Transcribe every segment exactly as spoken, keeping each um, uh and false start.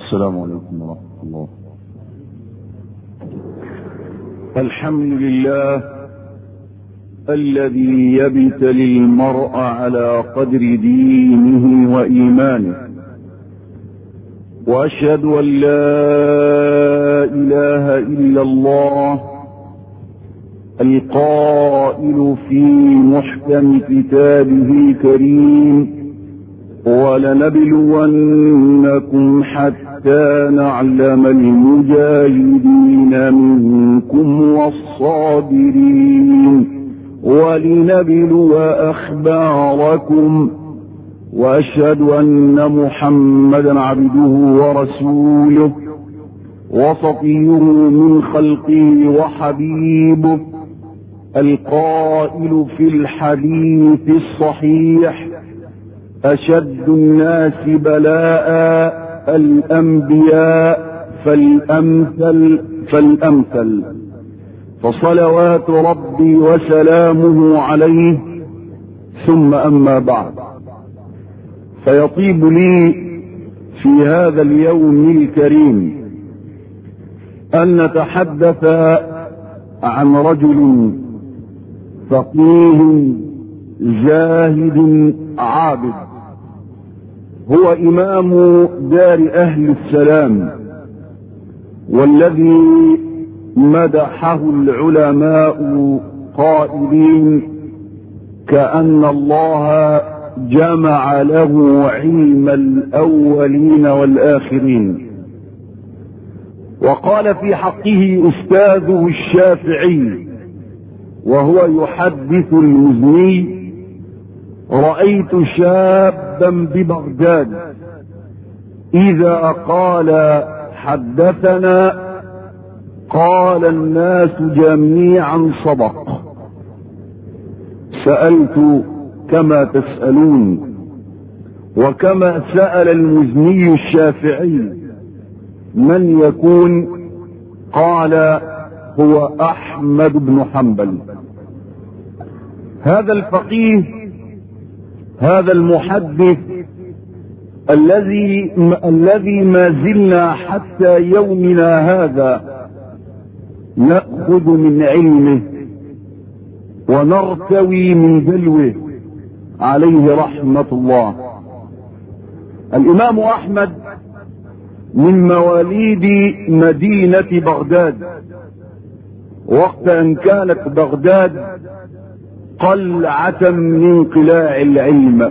السلام عليكم ورحمة الله. الحمد لله الذي يبتلي المرء على قدر دينه وإيمانه، وأشهد أن لا إله إلا الله القائل في محكم كتابه كريم: ولنبلونكم حتى نعلم المجاهدين منكم والصابرين ولنبلو أخباركم. وأشهد أن محمدا عبده ورسوله وصفيه من خلقه وحبيبه، القائل في الحديث الصحيح: أشد الناس بلاء الأنبياء فالأمثل فالأمثل، فصلوات ربي وسلامه عليه. ثم أما بعد، فيطيب لي في هذا اليوم الكريم أن نتحدث عن رجل فقيه زاهد عابد، هو إمام دار أهل السلام، والذي مدحه العلماء قائلين: كأن الله جمع له علم الأولين والآخرين. وقال في حقه أستاذه الشافعي وهو يحدث المزني: رأيت شابا ببغداد إذا قال حدثنا قال الناس جميعا صدق. سألت كما تسألون، وكما سأل المزني الشافعي: من يكون؟ قال: هو أحمد بن حنبل. هذا الفقيه، هذا المحدث الذي الذي ما زلنا حتى يومنا هذا نأخذ من علمه ونرتوي من دلوه، عليه رحمة الله. الإمام أحمد من مواليد مدينة بغداد، وقت أن كانت بغداد قلعة من قلاع العلم.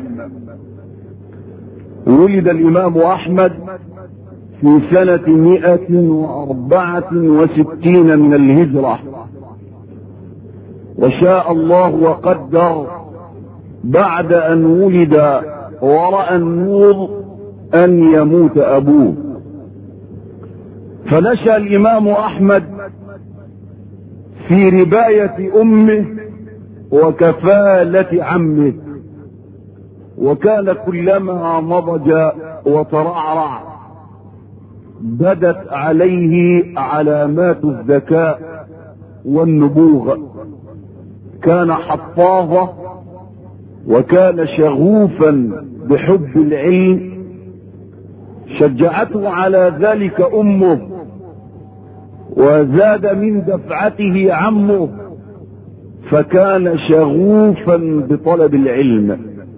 ولد الإمام أحمد في سنة مئة وأربعة وستين من الهجرة، وشاء الله وقدر بعد أن ولد ورأى النور أن يموت أبوه، فنشأ الإمام أحمد في رباية أمه وكفالة عمه، وكان كلما نضج وترعرع بدت عليه علامات الذكاء والنبوغ. كان حفاظا وكان شغوفا بحب العلم، شجعته على ذلك أمه، وزاد من دفعته عمه، فكان شغوفا بطلب العلم.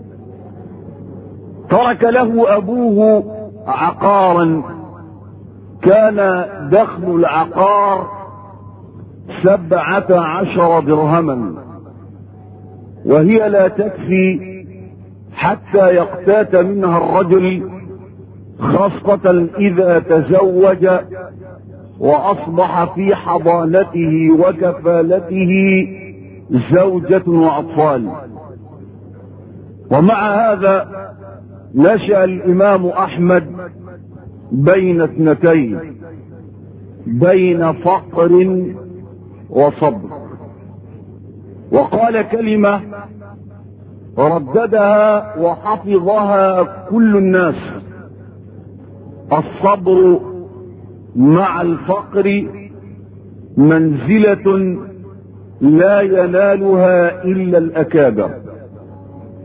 ترك له أبوه عقارا، كان دخل العقار سبعة عشر درهما، وهي لا تكفي حتى يقتات منها الرجل، خاصة إذا تزوج وأصبح في حضانته وكفالته زوجة وأطفال. ومع هذا نشأ الإمام أحمد بين اثنتين، بين فقر وصبر. وقال كلمة رددها وحفظها كل الناس: الصبر مع الفقر منزلة لا ينالها إلا الأكابر.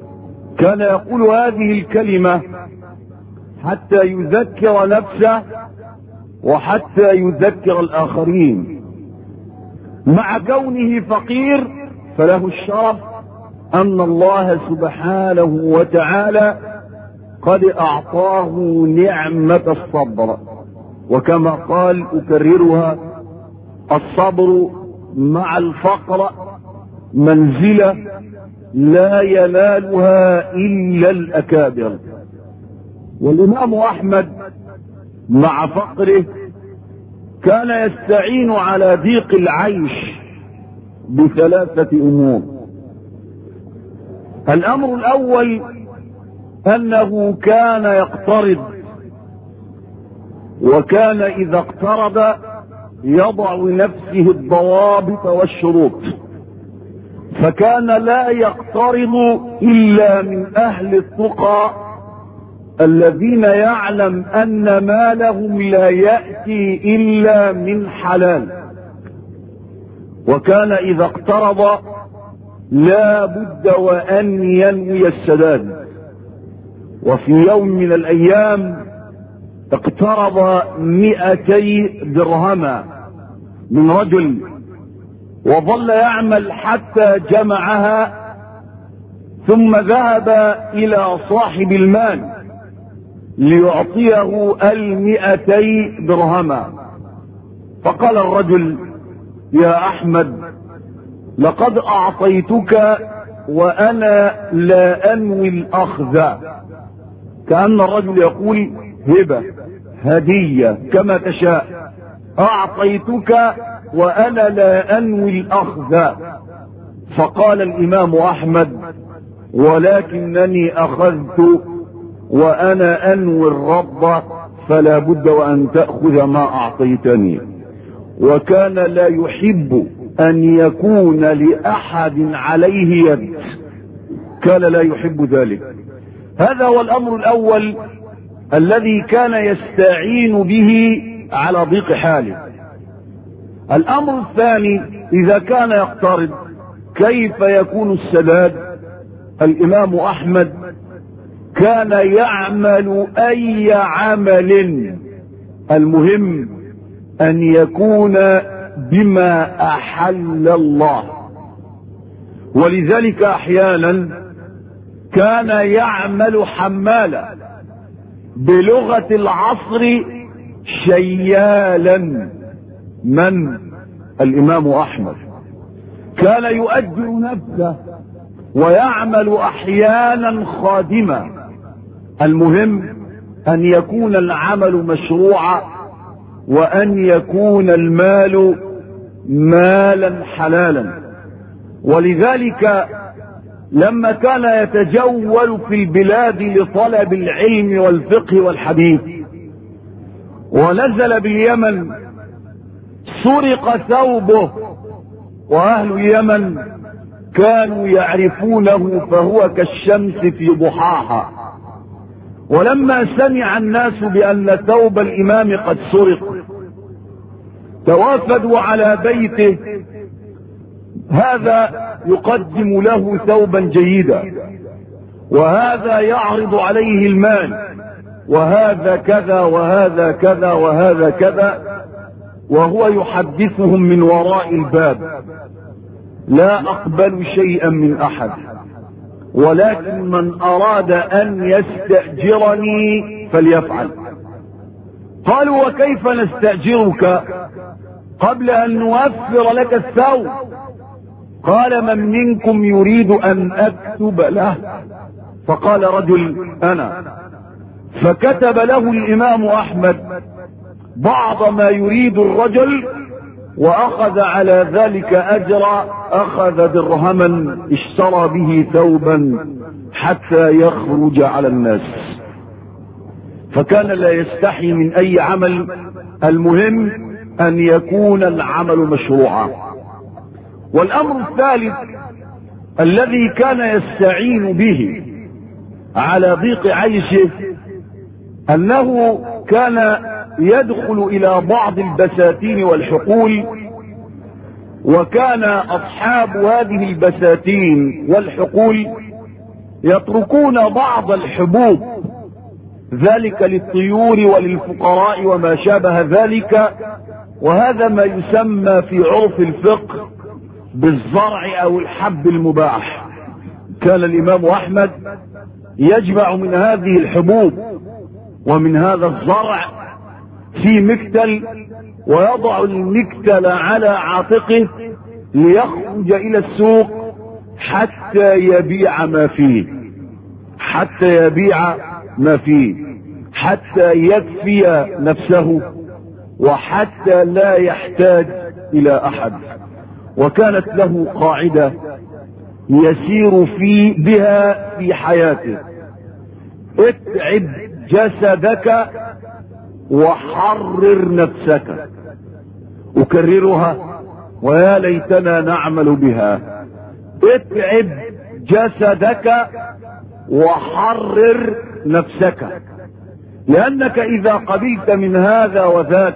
كان يقول هذه الكلمة حتى يذكر نفسه وحتى يذكر الآخرين. مع كونه فقير فله الشرف أن الله سبحانه وتعالى قد أعطاه نعمة الصبر، وكما قال أكررها: الصبر مع الفقر منزلة لا ينالها إلا الأكابر. والإمام أحمد مع فقره كان يستعين على ضيق العيش بثلاثة أمور. الأمر الأول أنه كان يقترض، وكان إذا اقترض يضع لنفسه الضوابط والشروط، فكان لا يقترض إلا من أهل التقى الذين يعلم أن مالهم لا يأتي إلا من حلال، وكان إذا اقترض لا بد وأن ينوي السداد. وفي يوم من الأيام اقترض مئتي درهما من رجل، وظل يعمل حتى جمعها، ثم ذهب إلى صاحب المال ليعطيه المئتي درهما، فقال الرجل: يا أحمد، لقد أعطيتك وأنا لا أنوي الأخذ. كأن الرجل يقول: هبة، هدية، كما تشاء، أعطيتك وأنا لا أنوي الأخذ. فقال الإمام أحمد: ولكنني أخذت وأنا أنوي الرد، فلا بد وأن تأخذ ما أعطيتني. وكان لا يحب أن يكون لأحد عليه يد، كان لا يحب ذلك. هذا هو الأمر الأول الذي كان يستعين به على ضيق حاله. الأمر الثاني: إذا كان يقترض كيف يكون السداد؟ الإمام أحمد كان يعمل أي عمل، المهم أن يكون بما أحل الله. ولذلك أحيانا كان يعمل حمالا، بلغة العصر شيالا. من؟ الإمام أحمد. كان يؤجر نفسه ويعمل أحيانا خادما. المهم أن يكون العمل مشروعا، وأن يكون المال مالا حلالا. ولذلك لما كان يتجول في البلاد لطلب العلم والفقه والحديث، ونزل باليمن، سرق ثوبه، وأهل اليمن كانوا يعرفونه فهو كالشمس في ضحاها. ولما سمع الناس بأن ثوب الإمام قد سرق توافدوا على بيته، هذا يقدم له ثوبا جيدا، وهذا يعرض عليه المال، وهذا كذا وهذا كذا وهذا كذا، وهو يحدثهم من وراء الباب: لا أقبل شيئا من أحد، ولكن من أراد أن يستأجرني فليفعل. قالوا: وكيف نستأجرك قبل أن نوفر لك الثوب؟ قال: من منكم يريد أن أكتب له؟ فقال رجل: أنا. فكتب له الإمام أحمد بعض ما يريد الرجل، وأخذ على ذلك أجرا، أخذ درهما اشترى به ثوبا حتى يخرج على الناس. فكان لا يستحي من أي عمل، المهم أن يكون العمل مشروعا. والأمر الثالث الذي كان يستعين به على ضيق عيشه أنه كان يدخل إلى بعض البساتين والحقول، وكان أصحاب هذه البساتين والحقول يتركون بعض الحبوب ذلك للطيور وللفقراء وما شابه ذلك، وهذا ما يسمى في عرف الفقه بالزرع او الحب المباح. كان الامام احمد يجمع من هذه الحبوب ومن هذا الزرع في مكتل، ويضع المكتل على عاتقه ليخرج الى السوق حتى يبيع ما فيه، حتى يبيع ما فيه، حتى يكفي نفسه وحتى لا يحتاج الى احد. وكانت له قاعدة يسير في بها في حياته: اتعب جسدك وحرر نفسك. اكررها ويا ليتنا نعمل بها: اتعب جسدك وحرر نفسك، لانك اذا قبلت من هذا وذاك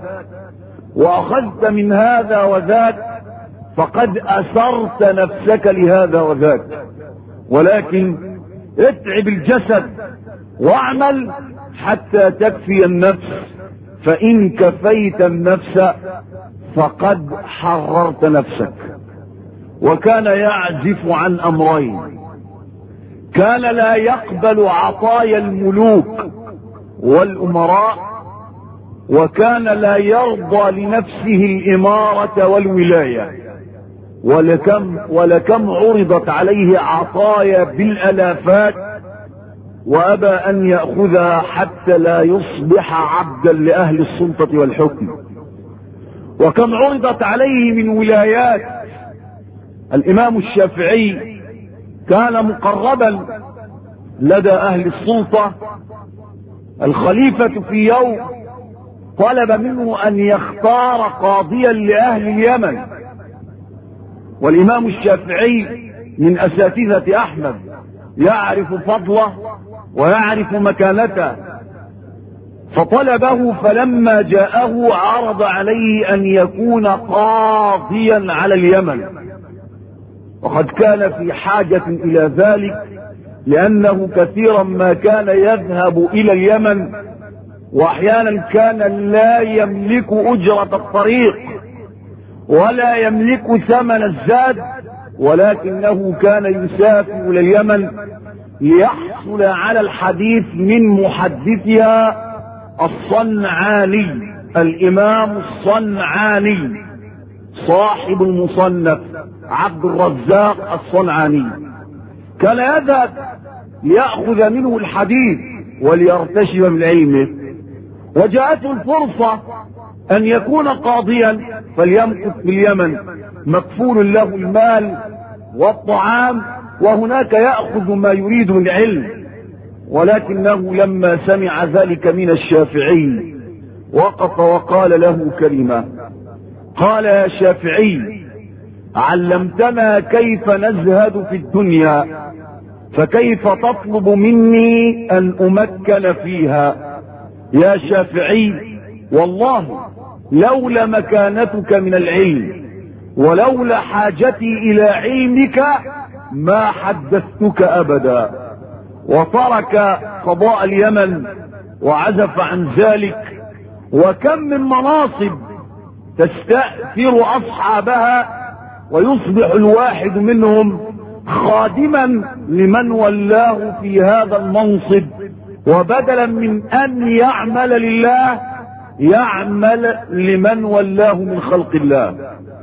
واخذت من هذا وذاك فقد اسرت نفسك لهذا وذاك. ولكن اتعب الجسد واعمل حتى تكفي النفس، فان كفيت النفس فقد حررت نفسك. وكان يعزف عن امرين: كان لا يقبل عطايا الملوك والامراء، وكان لا يرضى لنفسه الامارة والولاية. ولكم, ولكم عرضت عليه عطايا بالالافات وابى ان يأخذها حتى لا يصبح عبدا لاهل السلطة والحكم. وكم عرضت عليه من ولايات. الامام الشافعي كان مقربا لدى اهل السلطة. الخليفة في يوم طلب منه ان يختار قاضيا لاهل اليمن، والامام الشافعي من اساتذة احمد، يعرف فضله ويعرف مكانته، فطلبه. فلما جاءه عرض عليه ان يكون قاضيا على اليمن، وقد كان في حاجة الى ذلك، لانه كثيرا ما كان يذهب الى اليمن، واحيانا كان لا يملك اجرة الطريق ولا يملك ثمن الزاد، ولكنه كان يسافر الى اليمن ليحصل على الحديث من محدثها الصنعاني، الامام الصنعاني صاحب المصنف عبد الرزاق الصنعاني. كان يذهب ليأخذ منه الحديث وليرتشف من علمه. وجاءته الفرصة ان يكون قاضيا فليمكث في اليمن، مكفول له المال والطعام، وهناك يأخذ ما يريد من علم. ولكنه لما سمع ذلك من الشافعي وقف وقال له كلمة، قال: يا شافعي، علمتنا كيف نزهد في الدنيا، فكيف تطلب مني ان امكن فيها؟ يا شافعي، والله لولا مكانتك من العلم ولولا حاجتي الى علمك ما حدثتك ابدا. وترك قضاء اليمن وعزف عن ذلك. وكم من مناصب تستأثر اصحابها ويصبح الواحد منهم خادما لمن ولاه في هذا المنصب، وبدلا من ان يعمل لله يعمل لمن ولاه من خلق الله.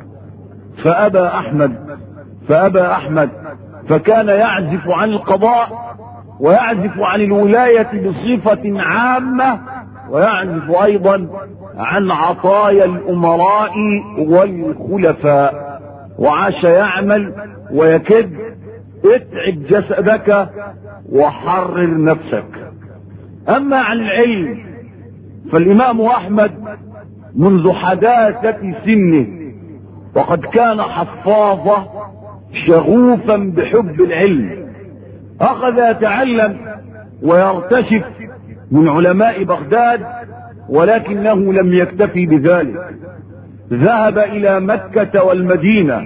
فابى احمد فابى احمد فكان يعزف عن القضاء ويعزف عن الولاية بصفة عامة، ويعزف ايضا عن عطايا الامراء والخلفاء. وعاش يعمل ويكد: اتعب جسدك وحرر نفسك. اما عن العلم فالامام احمد منذ حداثة سنه، وقد كان حفاظه شغوفا بحب العلم، اخذ يتعلم ويرتشف من علماء بغداد، ولكنه لم يكتفي بذلك، ذهب الى مكة والمدينة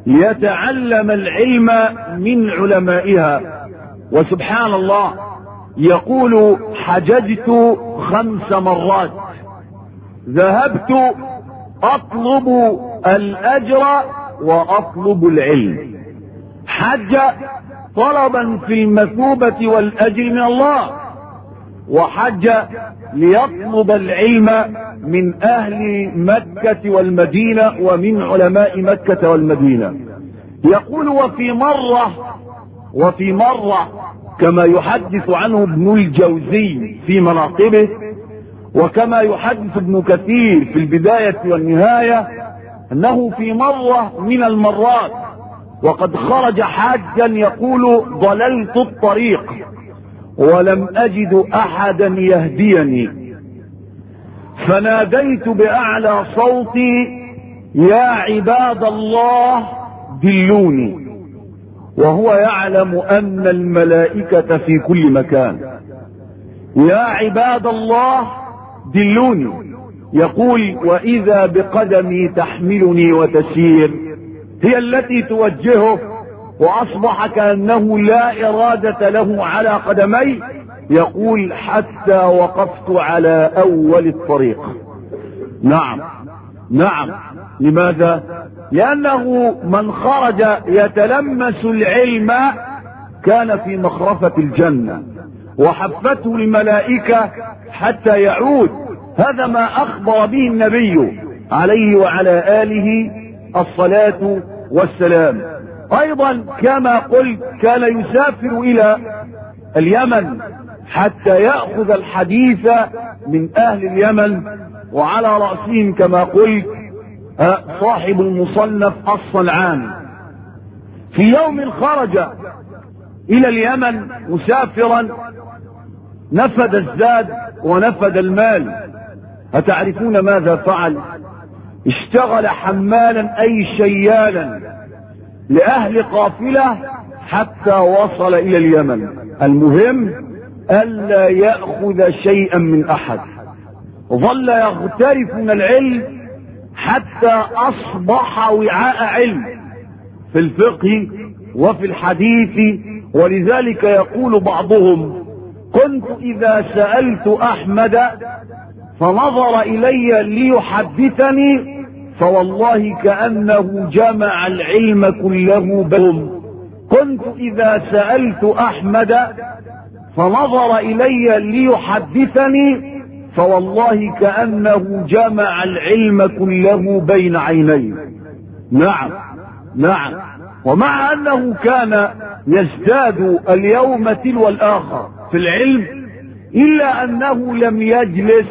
ليتعلم العلم من علمائها. وسبحان الله، يقول حججت خمس مرات، ذهبت اطلب الاجر واطلب العلم. حج طلبا في المثوبة والاجر من الله، وحج ليطلب العلم من اهل مكة والمدينة ومن علماء مكة والمدينة. يقول وفي مرة وفي مرة كما يحدث عنه ابن الجوزي في مناقبه، وكما يحدث ابن كثير في البداية والنهاية، انه في مرة من المرات وقد خرج حاجا يقول ضللت الطريق ولم اجد احدا يهديني، فناديت باعلى صوتي يا عباد الله دلوني، وهو يعلم ان الملائكة في كل مكان. يا عباد الله دلوني. يقول واذا بقدمي تحملني وتسير، هي التي توجهه، واصبح كأنه لا ارادة له على قدمي. يقول حتى وقفت على اول الطريق. نعم نعم. لماذا؟ لانه من خرج يتلمس العلم كان في مخرفة الجنة، وحفته الملائكة حتى يعود. هذا ما اخبر به النبي عليه وعلى آله الصلاة والسلام. ايضا كما قلت كان يسافر الى اليمن حتى يأخذ الحديث من اهل اليمن، وعلى رأسهم كما قلت صاحب المصنف الصنعاني. في يوم خرج الى اليمن مسافرا، نفد الزاد ونفد المال. أتعرفون ماذا فعل؟ اشتغل حمالا اي شيالا لاهل قافلة حتى وصل الى اليمن. المهم الا يأخذ شيئا من احد، ظل يغترف من العلم حتى اصبح وعاء علم في الفقه وفي الحديث. ولذلك يقول بعضهم كنت اذا سألت احمد فنظر الي ليحدثني فوالله كأنه جمع العلم كله بهم. كنت اذا سألت احمد فنظر الي ليحدثني فوالله كأنه جمع العلم كله بين عيني. نعم نعم. ومع انه كان يزداد اليوم تلو الاخر في العلم، الا انه لم يجلس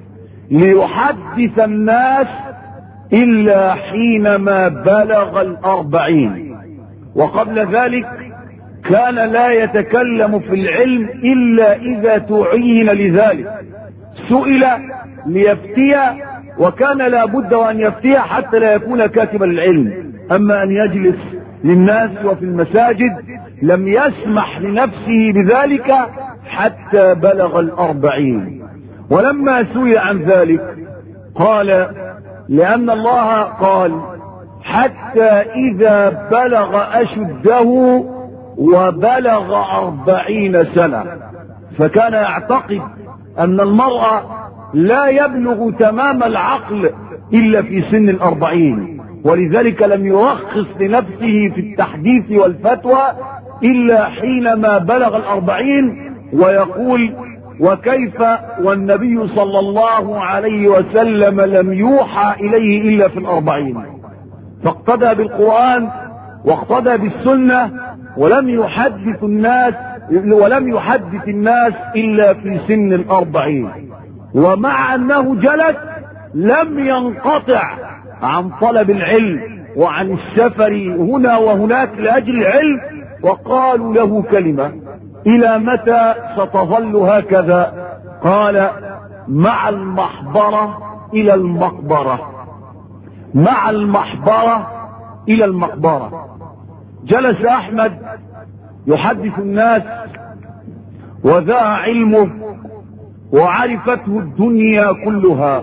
ليحدث الناس الا حينما بلغ الاربعين، وقبل ذلك كان لا يتكلم في العلم الا اذا تعين لذلك. سئل ليفتي وكان لا بد وان يفتي حتى لا يكون كاتبا للعلم، اما ان يجلس للناس وفي المساجد لم يسمح لنفسه بذلك حتى بلغ الاربعين. ولما سئل عن ذلك قال لان الله قال حتى اذا بلغ اشده وبلغ اربعين سنة، فكان يعتقد ان المرأة لا يبلغ تمام العقل الا في سن الاربعين، ولذلك لم يرخص لنفسه في التحديث والفتوى الا حينما بلغ الاربعين. ويقول وكيف والنبي صلى الله عليه وسلم لم يوحى اليه الا في الاربعين، فاقتدى بالقرآن واقتدى بالسنة ولم يحدث الناس ولم يحدث الناس الا في سن الاربعين. ومع انه جلس لم ينقطع عن طلب العلم وعن السفر هنا وهناك لاجل العلم. وقالوا له كلمة الى متى ستظل هكذا؟ قال مع المحبرة الى المقبرة، مع المحبرة الى المقبرة. جلس احمد يحدث الناس وذاع علمه وعرفته الدنيا كلها.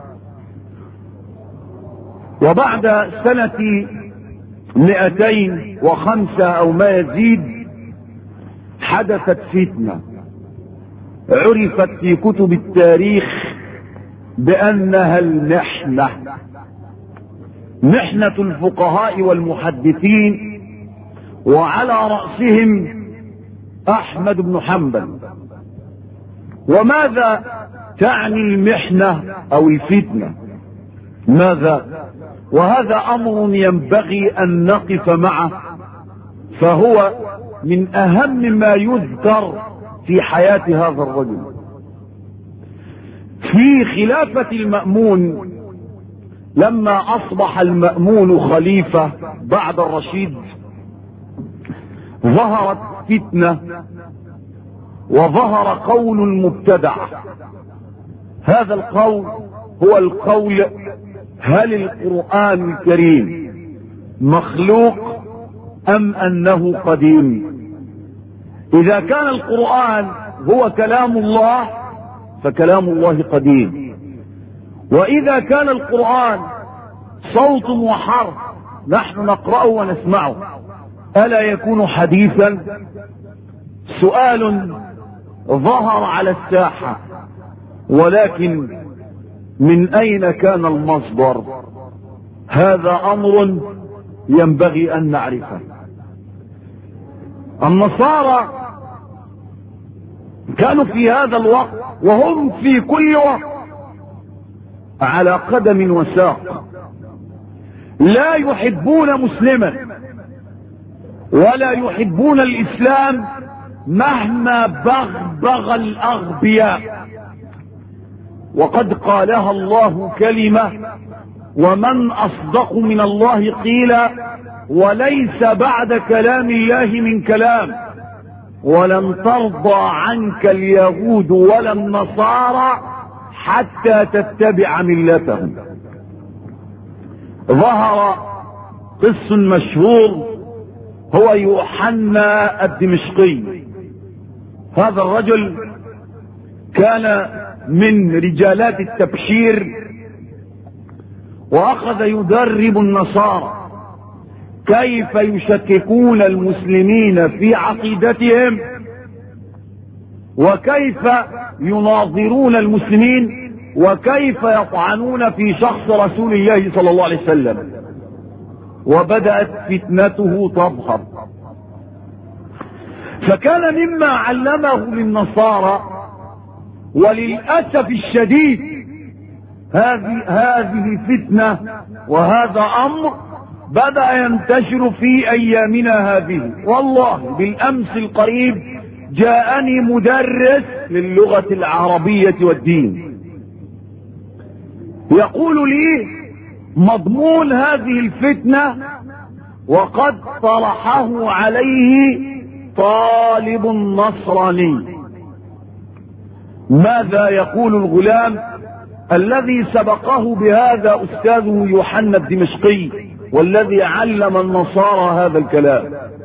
وبعد سنة مئتين وخمسة او ما يزيد حدثت فتنة عرفت في كتب التاريخ بأنها المحنة، محنة الفقهاء والمحدثين، وعلى رأسهم أحمد بن حنبل. وماذا تعني المحنة أو الفتنة؟ ماذا؟ وهذا أمر ينبغي أن نقف معه، فهو من أهم ما يذكر في حياة هذا الرجل. في خلافة المأمون لما أصبح المأمون خليفة بعد الرشيد ظهرت فتنة وظهر قول مبتدع. هذا القول هو القول: هل القرآن الكريم مخلوق أم أنه قديم؟ إذا كان القرآن هو كلام الله فكلام الله قديم، وإذا كان القرآن صوت وحرف نحن نقرأه ونسمعه ألا يكون حديثا؟ سؤال ظهر على الساحة، ولكن من أين كان المصدر؟ هذا أمر ينبغي أن نعرفه. النصارى كانوا في هذا الوقت وهم في كل وقت على قدم وساق، لا يحبون مسلما ولا يحبون الإسلام مهما بغبغ الأغبياء. وقد قالها الله كلمة: ومن أصدق من الله قيلا، وليس بعد كلام الله من كلام، ولن ترضى عنك اليهود ولا النصارى حتى تتبع ملتهم. ظهر قس مشهور هو يوحنا الدمشقي. هذا الرجل كان من رجالات التبشير، واخذ يدرب النصارى كيف يشككون المسلمين في عقيدتهم، وكيف يناظرون المسلمين، وكيف يطعنون في شخص رسول الله صلى الله عليه وسلم. وبدأت فتنته تظهر، فكان مما علمه للنصارى، وللأسف الشديد هذه هذه فتنة وهذا أمر بدأ ينتشر في أيامنا هذه. والله بالأمس القريب جاءني مدرس للغة العربية والدين يقول لي مضمون هذه الفتنة وقد طرحه عليه طالب نصراني. ماذا يقول الغلام الذي سبقه بهذا أستاذه يوحنا الدمشقي والذي علم النصارى هذا الكلام؟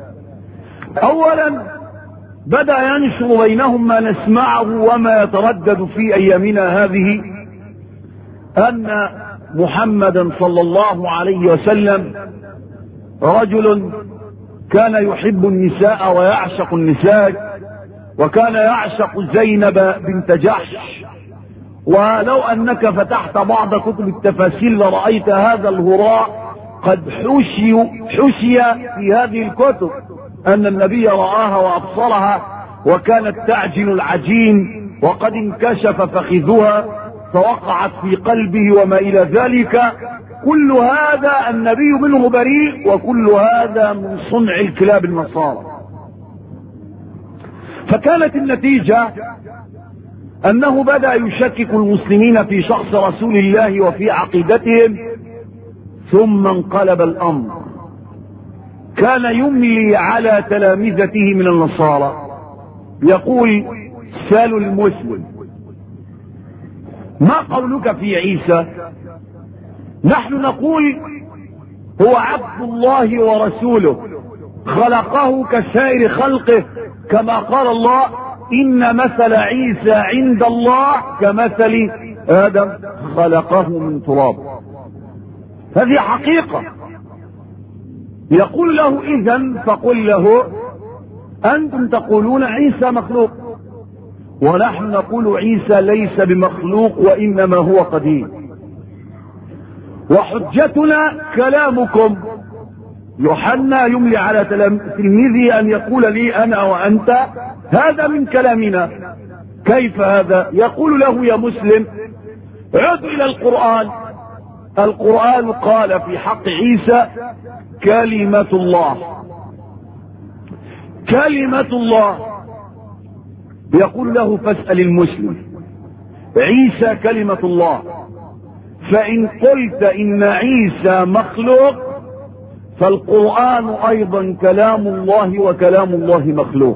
أولا بدأ ينشر بينهم ما نسمعه وما يتردد في أيامنا هذه، أن محمدا صلى الله عليه وسلم رجل كان يحب النساء ويعشق النساء، وكان يعشق زينب بنت جحش. ولو أنك فتحت بعض كتب التفاسير لرأيت هذا الهراء قد حشي, حشي في هذه الكتب أن النبي رآها وأبصرها وكانت تعجن العجين وقد انكشف فخذها فوقعت في قلبه وما إلى ذلك. كل هذا النبي منه بريء، وكل هذا من صنع الكلاب النصارى. فكانت النتيجة أنه بدأ يشكك المسلمين في شخص رسول الله وفي عقيدتهم، ثم انقلب الأمر. كان يملي على تلامذته من النصارى يقول: سالوا المسلم ما قولك في عيسى؟ نحن نقول هو عبد الله ورسوله، خلقه كسائر خلقه، كما قال الله: إن مثل عيسى عند الله كمثل آدم خلقه من تراب. هذه حقيقة. يقول له: إذن فقل له أنتم تقولون عيسى مخلوق، ونحن نقول عيسى ليس بمخلوق وإنما هو قديم. وحجتنا كلامكم. يوحنا يملي على تلميذه أن يقول لي أنا وأنت هذا من كلامنا. كيف هذا؟ يقول له يا مسلم عد إلى القرآن. القرآن قال في حق عيسى كلمة الله. كلمة الله. يقول له فاسأل المسلم عيسى كلمة الله، فإن قلت إن عيسى مخلوق فالقرآن أيضا كلام الله وكلام الله مخلوق.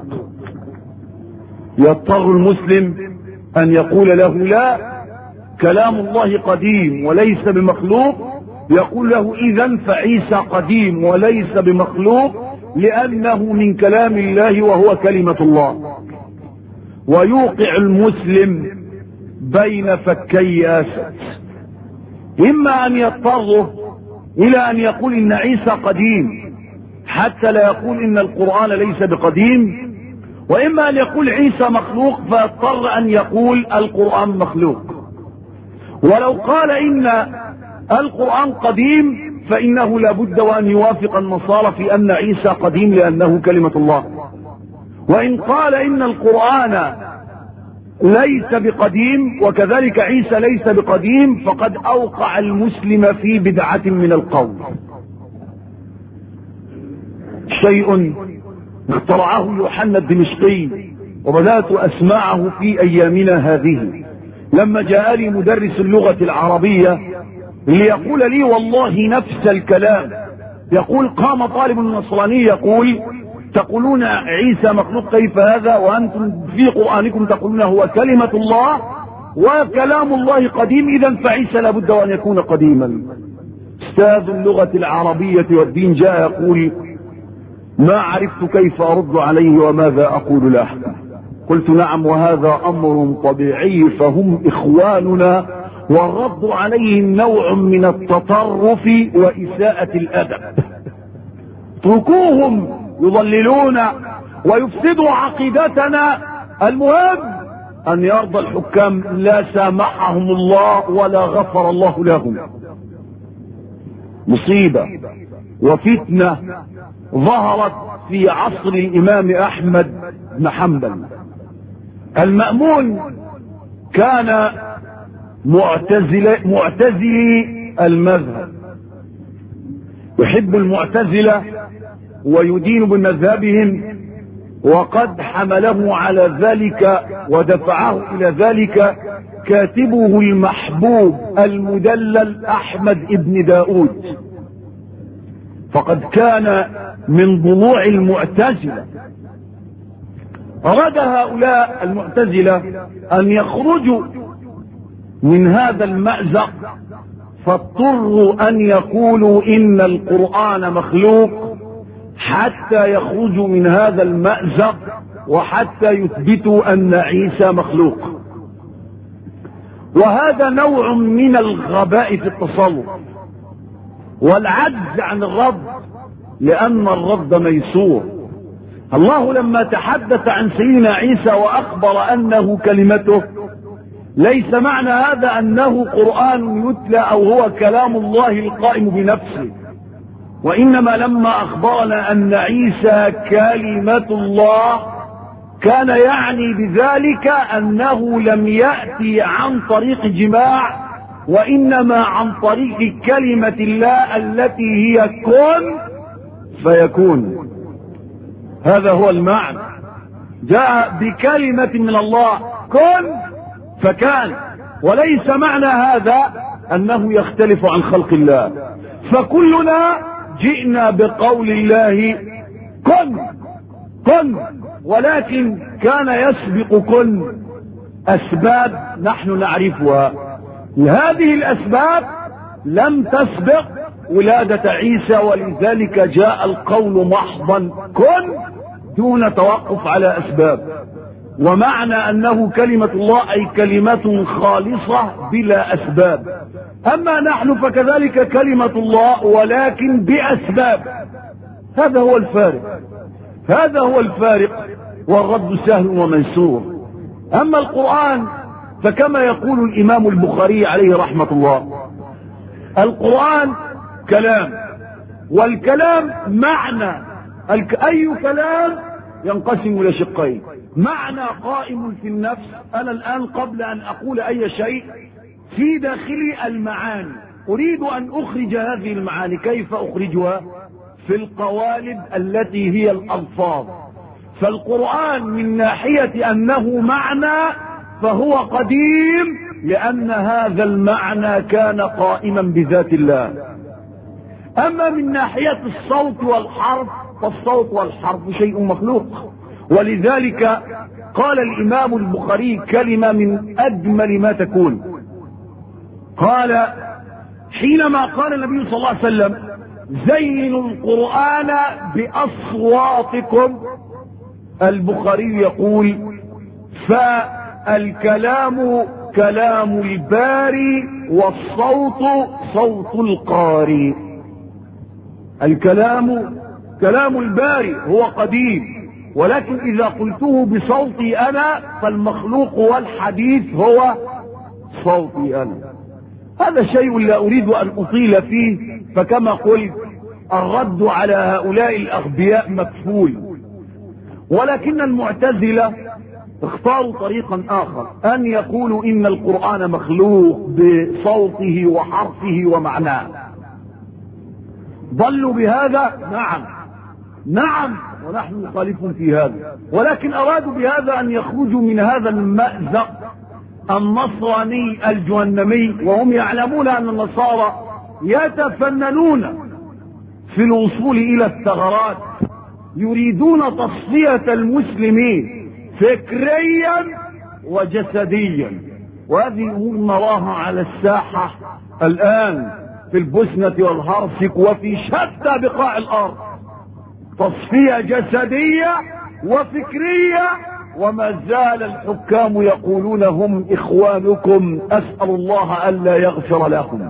يضطر المسلم أن يقول له لا، كلام الله قديم وليس بمخلوق. يقول له إذن فعيسى قديم وليس بمخلوق لأنه من كلام الله وهو كلمة الله. ويوقع المسلم بين فكي أسد، إما أن يضطره إلى أن يقول إن عيسى قديم حتى لا يقول إن القرآن ليس بقديم، وإما أن يقول عيسى مخلوق فيضطر أن يقول القرآن مخلوق. ولو قال إن القرآن قديم فإنه لابد وأن يوافق النصارى في أن عيسى قديم لأنه كلمة الله. وإن قال إن القرآن ليس بقديم وكذلك عيسى ليس بقديم فقد أوقع المسلم في بدعة من القول. شيء اخترعه يوحنا الدمشقي وبدأت أسمعه في أيامنا هذه لما جاء لي مدرس اللغة العربية ليقول لي والله نفس الكلام. يقول قام طالب نصراني يقول تقولون عيسى مخلوق، كيف هذا وأنتم في قرآنكم تقولون هو كلمة الله وكلام الله قديم، إذا فعيسى لابد وأن يكون قديما. أستاذ اللغة العربية والدين جاء يقول ما عرفت كيف أرد عليه وماذا أقول له. قلت نعم وهذا أمر طبيعي، فهم إخواننا والرد عليهم نوع من التطرف وإساءة الأدب. اتركوهم يضللون ويفسدوا عقيدتنا. المهم أن يرضى الحكام لا سامحهم الله ولا غفر الله لهم. مصيبة وفتنة ظهرت في عصر الإمام أحمد بن حنبل. المأمون كان معتزلي معتزلي المذهب، يحب المعتزلة ويدين بمذهبهم، وقد حمله على ذلك ودفعه إلى ذلك كاتبه المحبوب المدلل أحمد ابن داود. فقد كان من ضلوع المعتزلة. أراد هؤلاء المعتزلة أن يخرجوا من هذا المأزق، فاضطروا أن يقولوا إن القرآن مخلوق حتى يخرجوا من هذا المأزق وحتى يثبتوا أن عيسى مخلوق. وهذا نوع من الغباء في التصرف والعجز عن الرد، لأن الرد ميسور. الله لما تحدث عن سيدنا عيسى وأخبر أنه كلمته ليس معنى هذا أنه قرآن يتلى أو هو كلام الله القائم بنفسه، وإنما لما أخبرنا أن عيسى كلمة الله كان يعني بذلك أنه لم يأتي عن طريق جماع، وإنما عن طريق كلمة الله التي هي كن فيكون. هذا هو المعنى. جاء بكلمة من الله كن فكان، وليس معنى هذا أنه يختلف عن خلق الله. فكلنا جئنا بقول الله كن كن، ولكن كان يسبق كن أسباب نحن نعرفها. هذه الأسباب لم تسبق ولادة عيسى، ولذلك جاء القول محضا كن دون توقف على أسباب. ومعنى أنه كلمة الله أي كلمة خالصة بلا أسباب. أما نحن فكذلك كلمة الله ولكن بأسباب. هذا هو الفارق، هذا هو الفارق، والرد سهل وميسور. اما القرآن فكما يقول الامام البخاري عليه رحمة الله: القرآن كلام، والكلام معنى. اي كلام ينقسم الى شقين: معنى قائم في النفس، انا الان قبل ان اقول اي شيء في داخلي المعاني اريد ان اخرج هذه المعاني. كيف اخرجها؟ في القوالب التي هي الالفاظ. فالقرآن من ناحية انه معنى فهو قديم، لان هذا المعنى كان قائما بذات الله. اما من ناحية الصوت والحرف فالصوت والحرف شيء مخلوق. ولذلك قال الامام البخاري كلمة من اجمل ما تكون. قال حينما قال النبي صلى الله عليه وسلم: زينوا القرآن بأصواتكم، البخاري يقول: فالكلام كلام الباري والصوت صوت القارئ. الكلام كلام الباري هو قديم، ولكن اذا قلته بصوتي انا فالمخلوق والحديث هو صوتي انا. هذا شيء لا اريد ان اطيل فيه، فكما قلت الرد على هؤلاء الاغبياء مكفول. ولكن المعتزلة اختاروا طريقا اخر، ان يقولوا ان القرآن مخلوق بصوته وحرفه ومعناه. ضلوا بهذا؟ نعم نعم، ونحن نخالف في هذا، ولكن ارادوا بهذا ان يخرجوا من هذا المأزق النصراني الجهنمي، وهم يعلمون ان النصارى يتفننون في الوصول الى الثغرات، يريدون تصفية المسلمين فكريا وجسديا. وهذه امور نراها على الساحة الان في البوسنة والهرسك وفي شتى بقاع الارض، تصفية جسدية وفكرية، وما زال الحكام يقولون هم اخوانكم، اسأل الله الا يغفر لهم،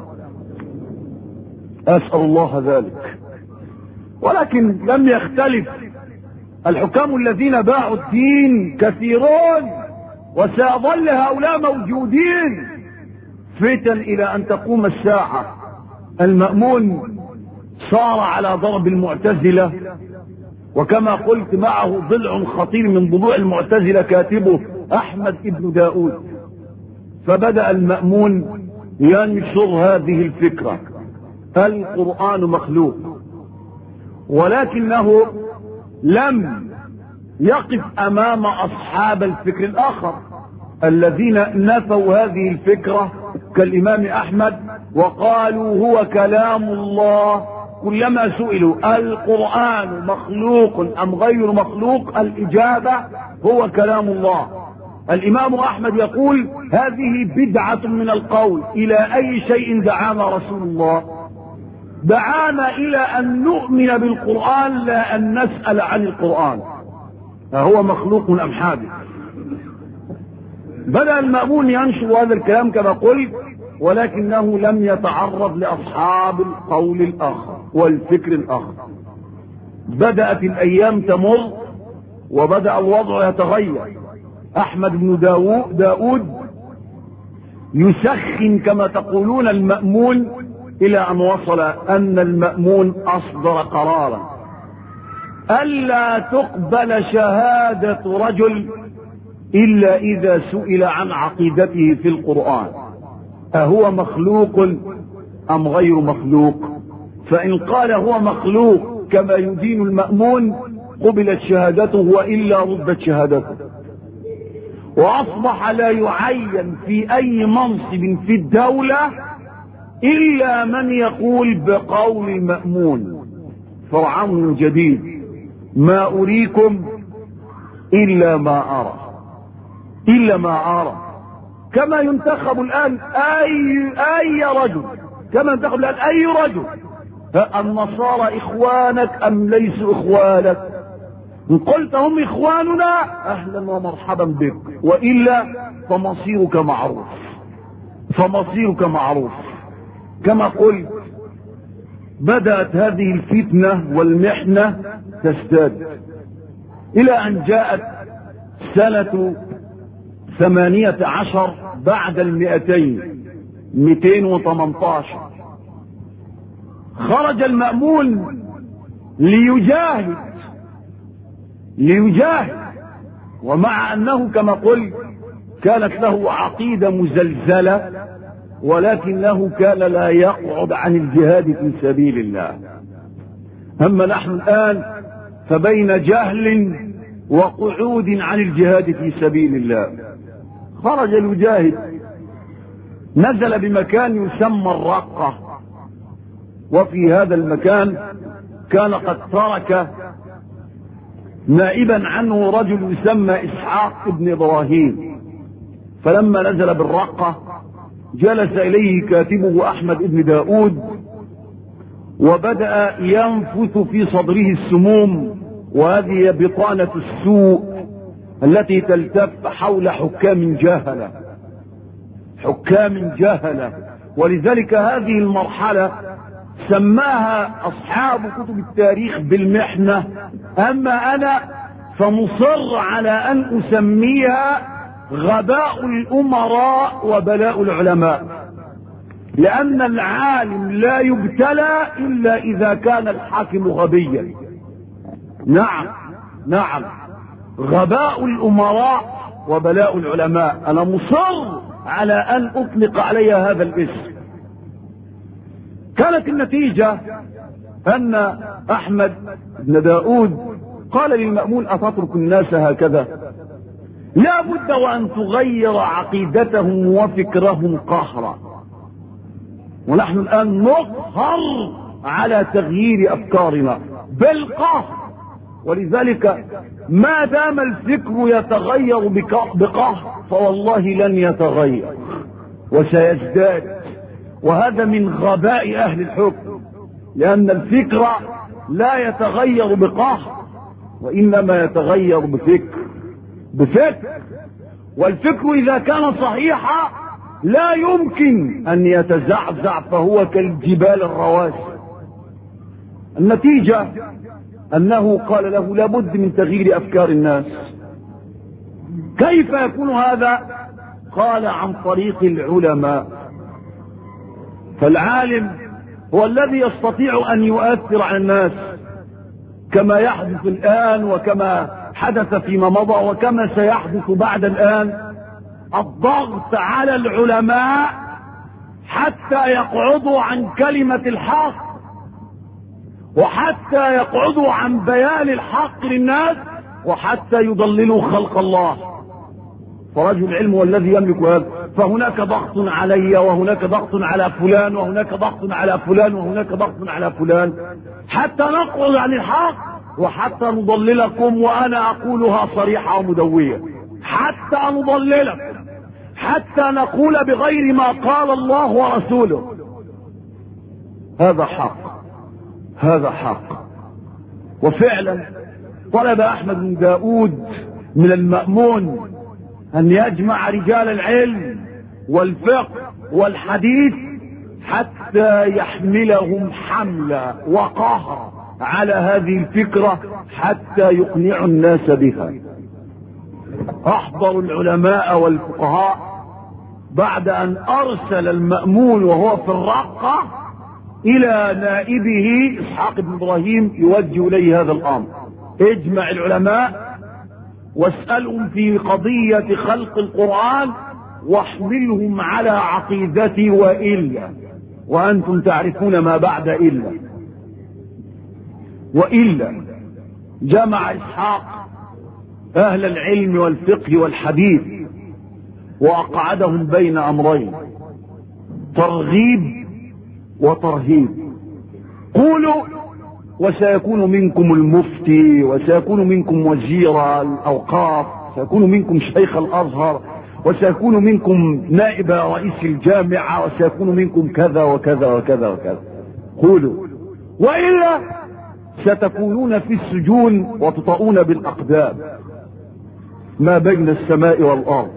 اسأل الله ذلك. ولكن لم يختلف الحكام الذين باعوا الدين كثيرون، وسيظل هؤلاء موجودين فتن الى ان تقوم الساعة. المأمون صار على ضرب المعتزلة، وكما قلت معه ضلع خطير من ضلوع المعتزلة كاتبه احمد ابن داود. فبدأ المأمون ينشر هذه الفكرة: القرآن مخلوق. ولكنه لم يقف امام اصحاب الفكر الاخر الذين نفوا هذه الفكرة كالامام احمد وقالوا هو كلام الله. كلما سئلوا القرآن مخلوق ام غير مخلوق، الاجابة هو كلام الله. الامام احمد يقول: هذه بدعة من القول. الى اي شيء دعانا رسول الله؟ دعانا الى ان نؤمن بالقرآن لا ان نسأل عن القرآن أهو مخلوق ام حادث. بدأ المأمون ينشر هذا الكلام كما قلت، ولكنه لم يتعرض لاصحاب القول الاخر والفكر الاخر. بدأت الايام تمر وبدأ الوضع يتغير. احمد بن داود, داود يسخن كما تقولون المأمون، الى ان وصل ان المأمون اصدر قرارا الا تقبل شهادة رجل الا اذا سئل عن عقيدته في القرآن اهو مخلوق ام غير مخلوق. فان قال هو مخلوق كما يدين المأمون قبلت شهادته، والا ردت شهادته. واصبح لا يعين في اي منصب في الدولة الا من يقول بقول المأمون. فرعون جديد: ما اريكم الا ما ارى الا ما ارى. كما ينتخب الان اي اي رجل، كما ينتخب الان اي رجل. النصارى اخوانك ام ليسوا اخوانك؟ ان قلت هم اخواننا اهلا ومرحبا بك، والا فمصيرك معروف فمصيرك معروف. كما قلت بدأت هذه الفتنة والمحنة تزداد، الى ان جاءت سنة ثمانية عشر بعد المئتين، مئتين وثمانية عشر، خرج المأمون ليجاهد ليجاهد ومع أنه كما قلت كانت له عقيدة مزلزلة، ولكنه كان لا يقعد عن الجهاد في سبيل الله. أما نحن الآن فبين جهل وقعود عن الجهاد في سبيل الله. خرج المجاهد، نزل بمكان يسمى الرقة، وفي هذا المكان كان قد ترك نائبا عنه رجل يسمى إسحاق بن إبراهيم. فلما نزل بالرقة جلس إليه كاتبه أحمد بن داود، وبدأ ينفث في صدره السموم، وهذه بطانة السوء التي تلتف حول حكام جهلة حكام جهلة ولذلك هذه المرحلة سماها أصحاب كتب التاريخ بالمحنة. أما أنا فمصر على أن أسميها غباء الأمراء وبلاء العلماء، لأن العالم لا يبتلى إلا إذا كان الحاكم غبيا. نعم نعم، غباء الأمراء وبلاء العلماء، أنا مصر على أن أطلق عليها هذا الاسم. كانت النتيجة أن أحمد بن داود قال للمأمون: أتترك الناس هكذا؟ لا بد وأن تغير عقيدتهم وفكرهم قهرا. ونحن الآن نقهر على تغيير أفكارنا بالقهر، ولذلك ما دام الفكر يتغير بقهر فوالله لن يتغير وسيزداد، وهذا من غباء أهل الحكم، لأن الفكر لا يتغير بقهر وإنما يتغير بفكر بفكر والفكر إذا كان صحيحا لا يمكن أن يتزعزع، فهو كالجبال الرواسي. النتيجة أنه قال له: لابد من تغيير أفكار الناس. كيف يكون هذا؟ قال: عن طريق العلماء. فالعالم هو الذي يستطيع أن يؤثر على الناس، كما يحدث الآن وكما حدث فيما مضى وكما سيحدث بعد الآن. الضغط على العلماء حتى يقعدوا عن كلمة الحق، وحتى يقعدوا عن بيان الحق للناس، وحتى يضللوا خلق الله. فرجل العلم هو الذي يملك هذا. فهناك ضغط علي، وهناك ضغط على فلان، وهناك ضغط على فلان، وهناك ضغط على فلان، حتى نقعد عن الحق وحتى نضللكم. وأنا أقولها صريحة ومدوية: حتى نضللكم، حتى نقول بغير ما قال الله ورسوله. هذا حق، هذا حق. وفعلا طلب أحمد بن داود من المأمون أن يجمع رجال العلم والفقه والحديث حتى يحملهم حملة وقهر على هذه الفكرة حتى يقنعوا الناس بها. أحضروا العلماء والفقهاء بعد أن أرسل المأمون وهو في الرقة إلى نائبه إسحاق بن إبراهيم يوجه إليه هذا الأمر: اجمع العلماء واسألهم في قضية خلق القرآن واحملهم على عقيدتي وإلا، وأنتم تعرفون ما بعد إلا. وإلا جمع إسحاق أهل العلم والفقه والحديث وأقعدهم بين أمرين: ترغيب وترهيب. قولوا وسيكون منكم المفتي، وسيكون منكم وزير الأوقاف، سيكون منكم شيخ الأزهر، وسيكون منكم نائب رئيس الجامعة، وسيكون منكم كذا وكذا وكذا وكذا. قولوا، وإلا ستكونون في السجون وتطؤون بالأقدام ما بين السماء والأرض.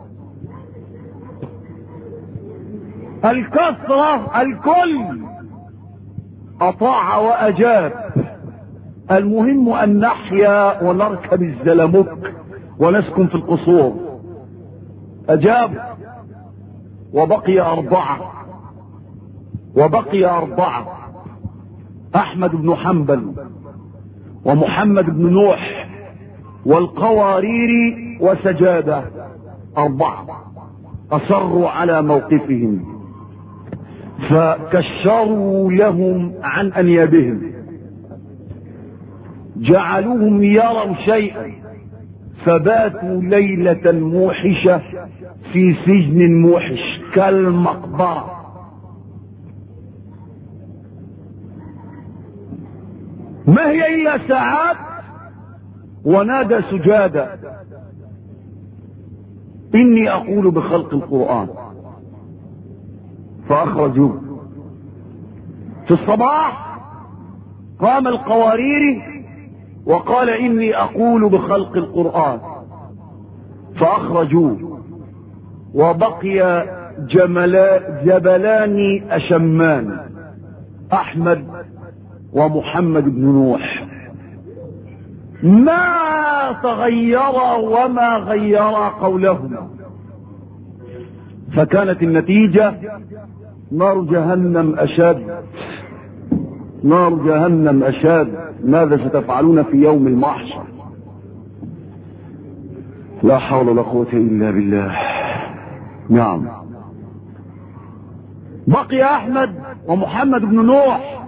الكثرة الكل أطاع وأجاب. المهم أن نحيا ونركب الزلمك ونسكن في القصور. أجاب وبقي أربعة وبقي أربعة أحمد بن حنبل ومحمد بن نوح والقواريري وسجادة. أربعة أصروا على موقفهم فكشروا لهم عن أنيابهم، جعلوهم يروا شيئا فباتوا ليلة موحشة في سجن موحش كالمقبرة. ما هي إلا ساعات ونادى سجادة إني أقول بخلق القرآن، فأخرجوه. في الصباح قام القواريري وقال إني أقول بخلق القرآن، فأخرجوه. وبقي جملا جبلان أشمان أحمد ومحمد بن نوح، ما تغير وما غير قولهما. فكانت النتيجة نار جهنم أشد، نار جهنم أشد. ماذا ستفعلون في يوم المحشر؟ لا حول ولا قوة إلا بالله. نعم. بقي أحمد ومحمد بن نوح،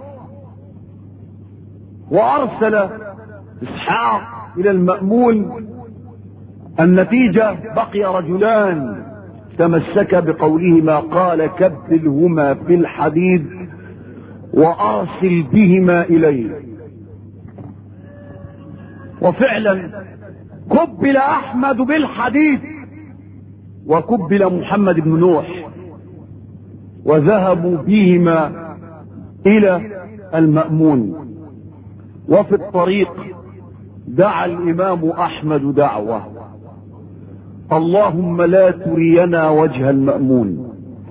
وأرسل إسحاق إلى المأمون. النتيجة بقي رجلان تمسك بقولهما، قال كبلهما في الحديد وأرسل بهما إليه. وفعلا كبل أحمد بالحديد وكبل محمد بن نوح، وذهبوا بهما إلى المأمون. وفي الطريق دعا الإمام أحمد دعوة: اللهم لا ترينا وجه المأمون.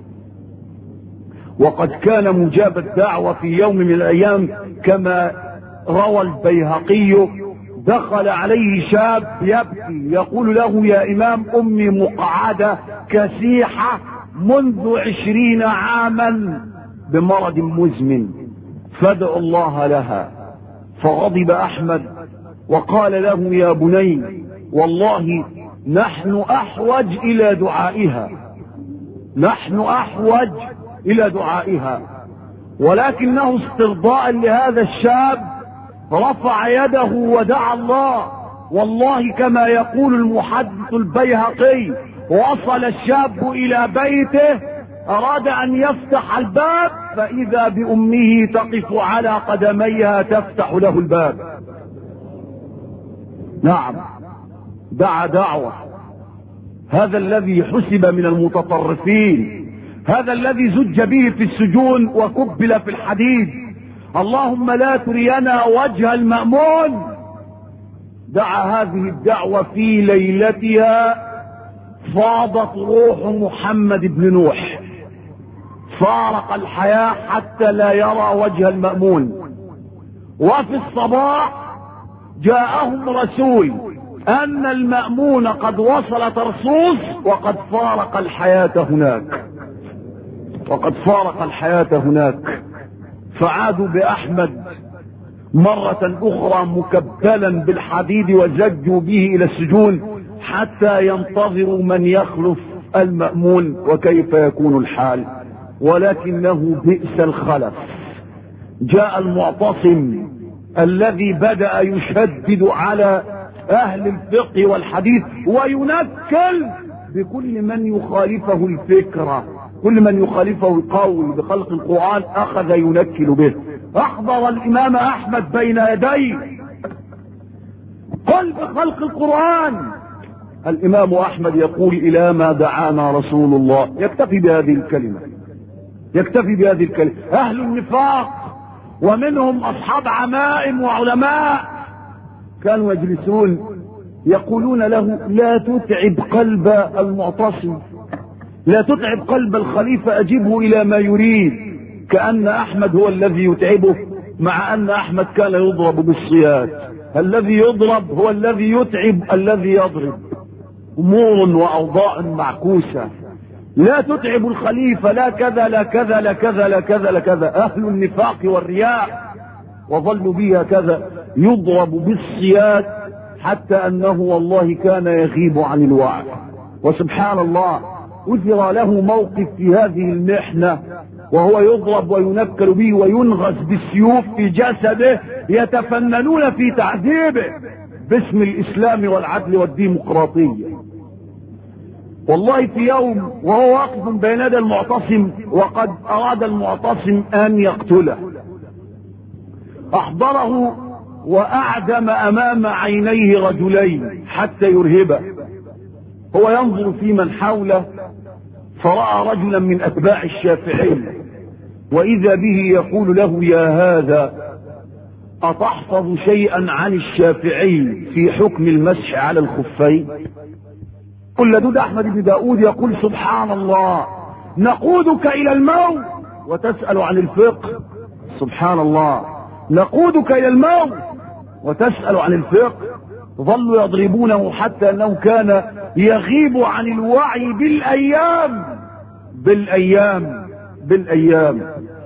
وقد كان مجاب الدعوة في يوم من الأيام كما روى البيهقي، دخل عليه شاب يبكي يقول له: يا إمام، أمي مقعدة كسيحة منذ عشرين عاما بمرض مزمن، فادع الله لها. فغضب أحمد وقال له: يا بني، والله نحن أحوج إلى دعائها، نحن أحوج إلى دعائها. ولكنه استرضاء لهذا الشاب رفع يده ودعا الله. والله كما يقول المحدث البيهقي: وصل الشاب إلى بيته، أراد أن يفتح الباب فإذا بأمه تقف على قدميها تفتح له الباب. نعم، دعا دعوة. هذا الذي حسب من المتطرفين، هذا الذي زج به في السجون وكبل في الحديد. اللهم لا ترينا وجه المأمون. دعا هذه الدعوة في ليلتها، فاضت روح محمد بن نوح، فارق الحياة حتى لا يرى وجه المأمون. وفي الصباح جاءهم رسول أن المأمون قد وصل طرسوس وقد فارق الحياة هناك، وقد فارق الحياة هناك. فعادوا بأحمد مرة أخرى مكبلا بالحديد وزجوا به إلى السجون حتى ينتظروا من يخلف المأمون وكيف يكون الحال. ولكنه بئس الخلف. جاء المعتصم الذي بدأ يشدد على أهل الفقه والحديث وينكل بكل من يخالفه الفكرة، كل من يخالفه القول بخلق القرآن أخذ ينكل به. أحضر الإمام أحمد بين يديه: قل بخلق القرآن. الإمام أحمد يقول: إلى ما دعانا رسول الله. يكتفي بهذه الكلمة، يكتفي بهذه الكلمة. أهل النفاق ومنهم أصحاب عمائم وعلماء كانوا يجلسون يقولون له: لا تتعب قلب المعتصم، لا تتعب قلب الخليفة، أجبه إلى ما يريد. كأن أحمد هو الذي يتعبه، مع أن أحمد كان يضرب بالصياد. الذي يضرب هو الذي يتعب الذي يضرب. امور واوضاع معكوسة لا تتعب الخليفة، لا كذا لا كذا لا كذا لا كذا لا كذا، اهل النفاق والرياء وظلوا بها كذا، يضرب بالسياد حتى انه والله كان يغيب عن الوعي. وسبحان الله أثر له موقف في هذه المحنة وهو يضرب وينكر به وينغز بالسيوف في جسده، يتفننون في تعذيبه باسم الإسلام والعدل والديمقراطية. والله في يوم وهو واقف بين يدي المعتصم وقد أراد المعتصم أن يقتله، أحضره وأعدم أمام عينيه رجلين حتى يرهبه. هو ينظر في من حوله فرأى رجلا من أتباع الشافعي، وإذا به يقول له: يا هذا أتحفظ شيئا عن الشافعي في حكم المسح على الخفين؟ قل لدود أحمد بن داود يقول: سبحان الله، نقودك إلى الموت وتسأل عن الفقه. سبحان الله، نقودك إلى الموت وتسأل عن الفقه. ظلوا يضربونه حتى أنه كان يغيب عن الوعي بالأيام بالأيام بالأيام.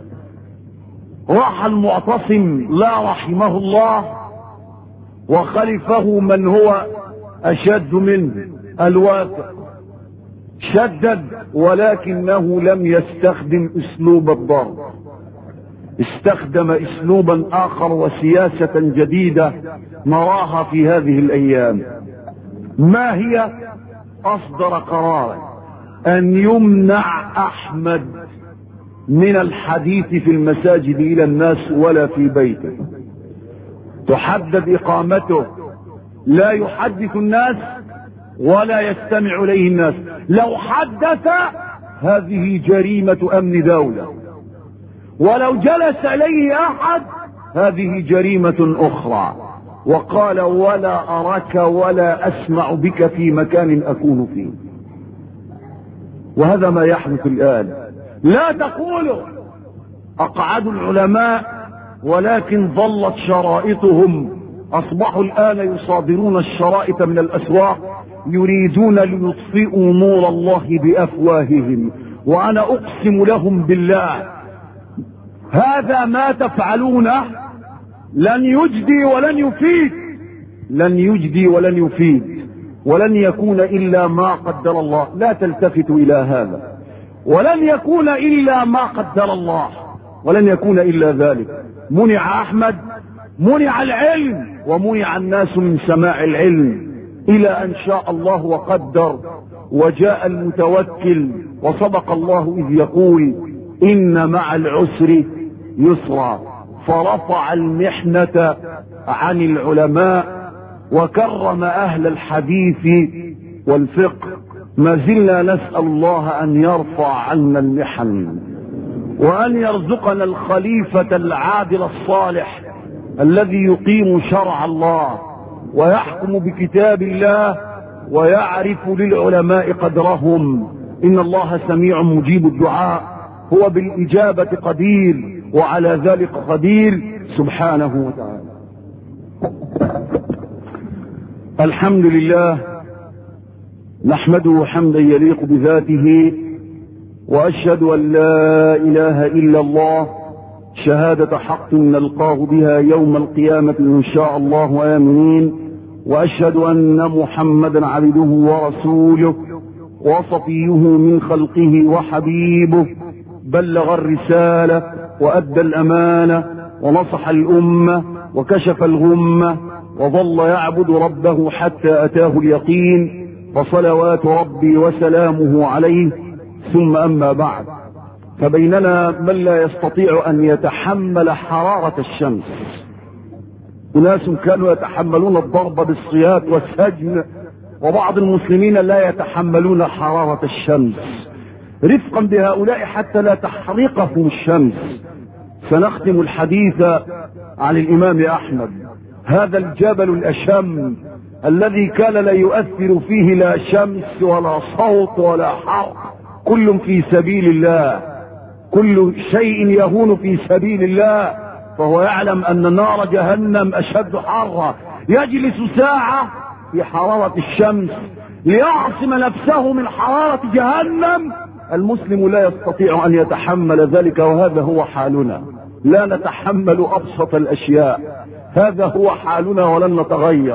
راح المعتصم لا رحمه الله وخلفه من هو أشد منه الواثق، شدد ولكنه لم يستخدم أسلوب الضرب، استخدم أسلوبا آخر وسياسة جديدة نراها في هذه الأيام. ما هي؟ أصدر قرارا أن يمنع أحمد من الحديث في المساجد إلى الناس ولا في بيته، تحدد إقامته، لا يحدث الناس ولا يستمع إليه الناس. لو حدث هذه جريمة أمن دولة، ولو جلس إليه أحد هذه جريمة أخرى. وقال: ولا أراك ولا أسمع بك في مكان أكون فيه. وهذا ما يحدث الآن. لا تقولوا أقعدوا العلماء، ولكن ظلت شرائطهم، أصبحوا الآن يصادرون الشرائط من الأسواق، يريدون ليطفئوا نور الله بأفواههم. وأنا أقسم لهم بالله هذا ما تفعلونه لن يجدي ولن يفيد، لن يجدي ولن يفيد، ولن يكون إلا ما قدر الله. لا تلتفتوا إلى هذا، ولن يكون إلا ما قدر الله، ولن يكون إلا ذلك. منع أحمد، منع العلم، ومنع الناس من سماع العلم إلى أن شاء الله وقدر وجاء المتوكل. وصدق الله إذ يقول: إن مع العسر يسرا. فرفع المحنة عن العلماء وكرم أهل الحديث والفقه. ما زلنا نسأل الله أن يرفع عنا المحن، وأن يرزقنا الخليفة العادل الصالح الذي يقيم شرع الله ويحكم بكتاب الله ويعرف للعلماء قدرهم. إن الله سميع مجيب الدعاء، هو بالإجابة قدير وعلى ذلك قدير سبحانه وتعالى. الحمد لله نحمده حمدا يليق بذاته، وأشهد أن لا إله إلا الله شهادة حق نلقاه بها يوم القيامة إن شاء الله آمنين. وأشهد أن محمدا عبده ورسوله وصفيه من خلقه وحبيبه، بلغ الرسالة وأدى الأمانة ونصح الأمة وكشف الغمة، وظل يعبد ربه حتى أتاه اليقين، فصلوات ربي وسلامه عليه. ثم أما بعد، فبيننا من لا يستطيع أن يتحمل حرارة الشمس. أناس كانوا يتحملون الضرب بالصياد والسجن، وبعض المسلمين لا يتحملون حرارة الشمس. رفقا بهؤلاء حتى لا تحرقهم الشمس، سنختم الحديث عن الإمام أحمد، هذا الجبل الأشم الذي كان لا يؤثر فيه لا شمس ولا صوت ولا حر، كل في سبيل الله، كل شيء يهون في سبيل الله. فهو يعلم أن نار جهنم أشد حرا، يجلس ساعة في حرارة الشمس ليعصم نفسه من حرارة جهنم، المسلم لا يستطيع ان يتحمل ذلك، وهذا هو حالنا. لا نتحمل ابسط الاشياء، هذا هو حالنا ولن نتغير.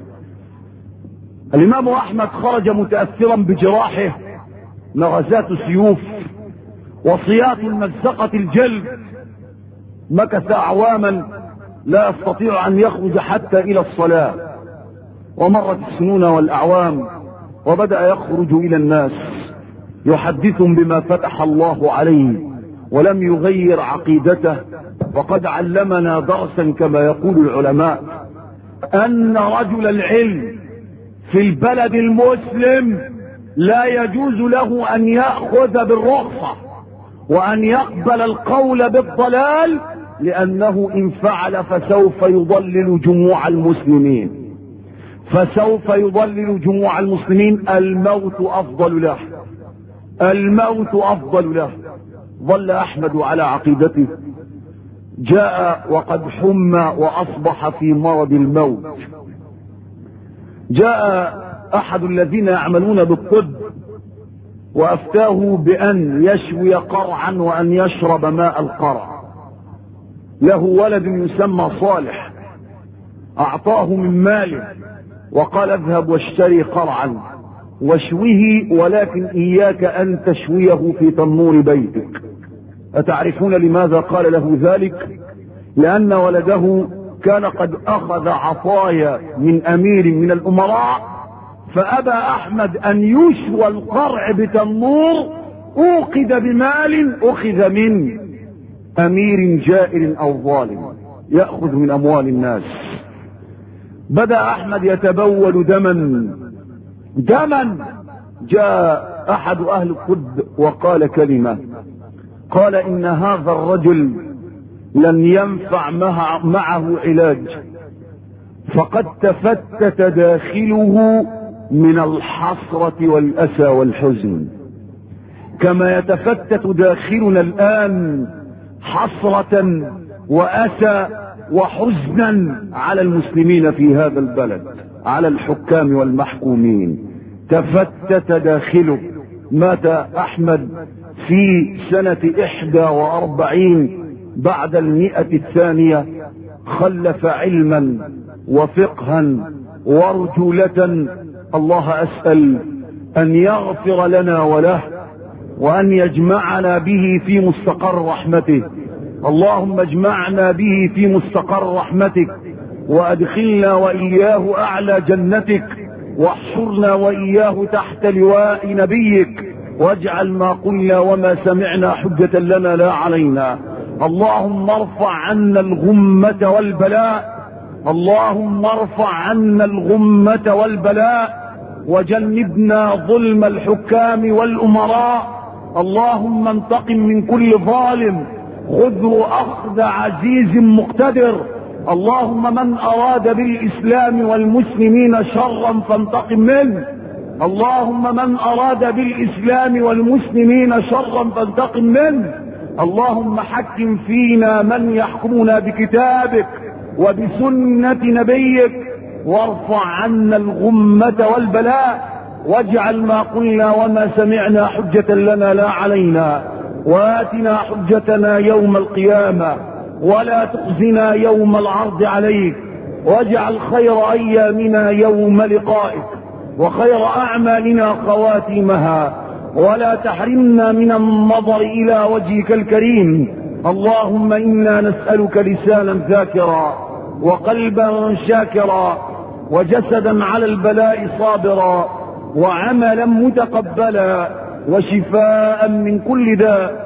الامام احمد خرج متأثرا بجراحه، نغزات سيوف وصياط مزقة الجلد، مكث اعواما لا يستطيع ان يخرج حتى الى الصلاة، ومرت السنون والاعوام وبدأ يخرج الى الناس يحدثهم بما فتح الله عليه، ولم يغير عقيدته. وقد علمنا درسا كما يقول العلماء ان رجل العلم في البلد المسلم لا يجوز له ان يأخذ بالرخصة وان يقبل القول بالضلال، لانه ان فعل فسوف يضلل جموع المسلمين، فسوف يضلل جموع المسلمين. الموت افضل له، الموت افضل له. ظل احمد على عقيدته، جاء وقد حمى واصبح في مرض الموت. جاء احد الذين يعملون بالطب وافتاه بان يشوي قرعا وان يشرب ماء القرع. له ولد يسمى صالح، اعطاه من ماله وقال اذهب واشتري قرعا واشويه، ولكن اياك ان تشويه في تنور بيتك. أتعرفون لماذا قال له ذلك؟ لأن ولده كان قد أخذ عطايا من أمير من الأمراء، فأبى أحمد أن يشوى القرع بتنور أوقد بمال أخذ من أمير جائر أو ظالم يأخذ من أموال الناس. بدأ أحمد يتبول دما دما. جاء أحد أهل الطب وقال كلمة، قال إن هذا الرجل لن ينفع معه علاج، فقد تفتت داخله من الحسرة والأسى والحزن، كما يتفتت داخلنا الآن حسرة وأسى وحزنا على المسلمين في هذا البلد، على الحكام والمحكومين. تفتت داخله. مات أحمد في سنة إحدى وأربعين بعد المئة الثانية، خلف علما وفقها ورجولة. الله أسأل أن يغفر لنا وله، وأن يجمعنا به في مستقر رحمته. اللهم اجمعنا به في مستقر رحمتك، وأدخلنا وإياه أعلى جنتك، واحشرنا وإياه تحت لواء نبيك، واجعل ما قلنا وما سمعنا حجة لنا لا علينا. اللهم ارفع عنا الغمة والبلاء، اللهم ارفع عنا الغمة والبلاء، وجنبنا ظلم الحكام والأمراء. اللهم انتقم من كل ظالم، خذه أخذ عزيز مقتدر. اللهم من أراد بالإسلام والمسلمين شرا فانتقم منه. اللهم من أراد بالإسلام والمسلمين شرا فانتقم منه. اللهم حكم فينا من يحكمنا بكتابك وبسنة نبيك، وارفع عنا الغمة والبلاء، واجعل ما قلنا وما سمعنا حجة لنا لا علينا، وآتنا حجتنا يوم القيامة، ولا تخزنا يوم العرض عليك، واجعل خير أيامنا يوم لقائك، وخير أعمالنا خواتيمها، ولا تحرمنا من النظر إلى وجهك الكريم. اللهم إنا نسألك لسانا ذاكرا، وقلبا شاكرا، وجسدا على البلاء صابرا، وعملا متقبلا، وشفاء من كل داء،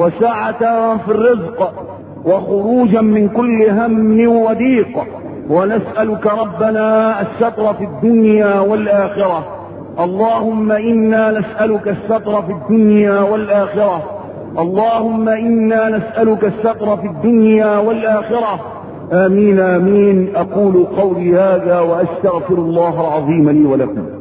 وسعة في الرزق، وخروجا من كل هم وضيق. ونسألك ربنا الستر في الدنيا والآخرة. اللهم إنا نسألك الستر في الدنيا والآخرة. اللهم إنا نسألك الستر في الدنيا والآخرة. آمين آمين. أقول قولي هذا وأستغفر الله العظيم لي ولكم.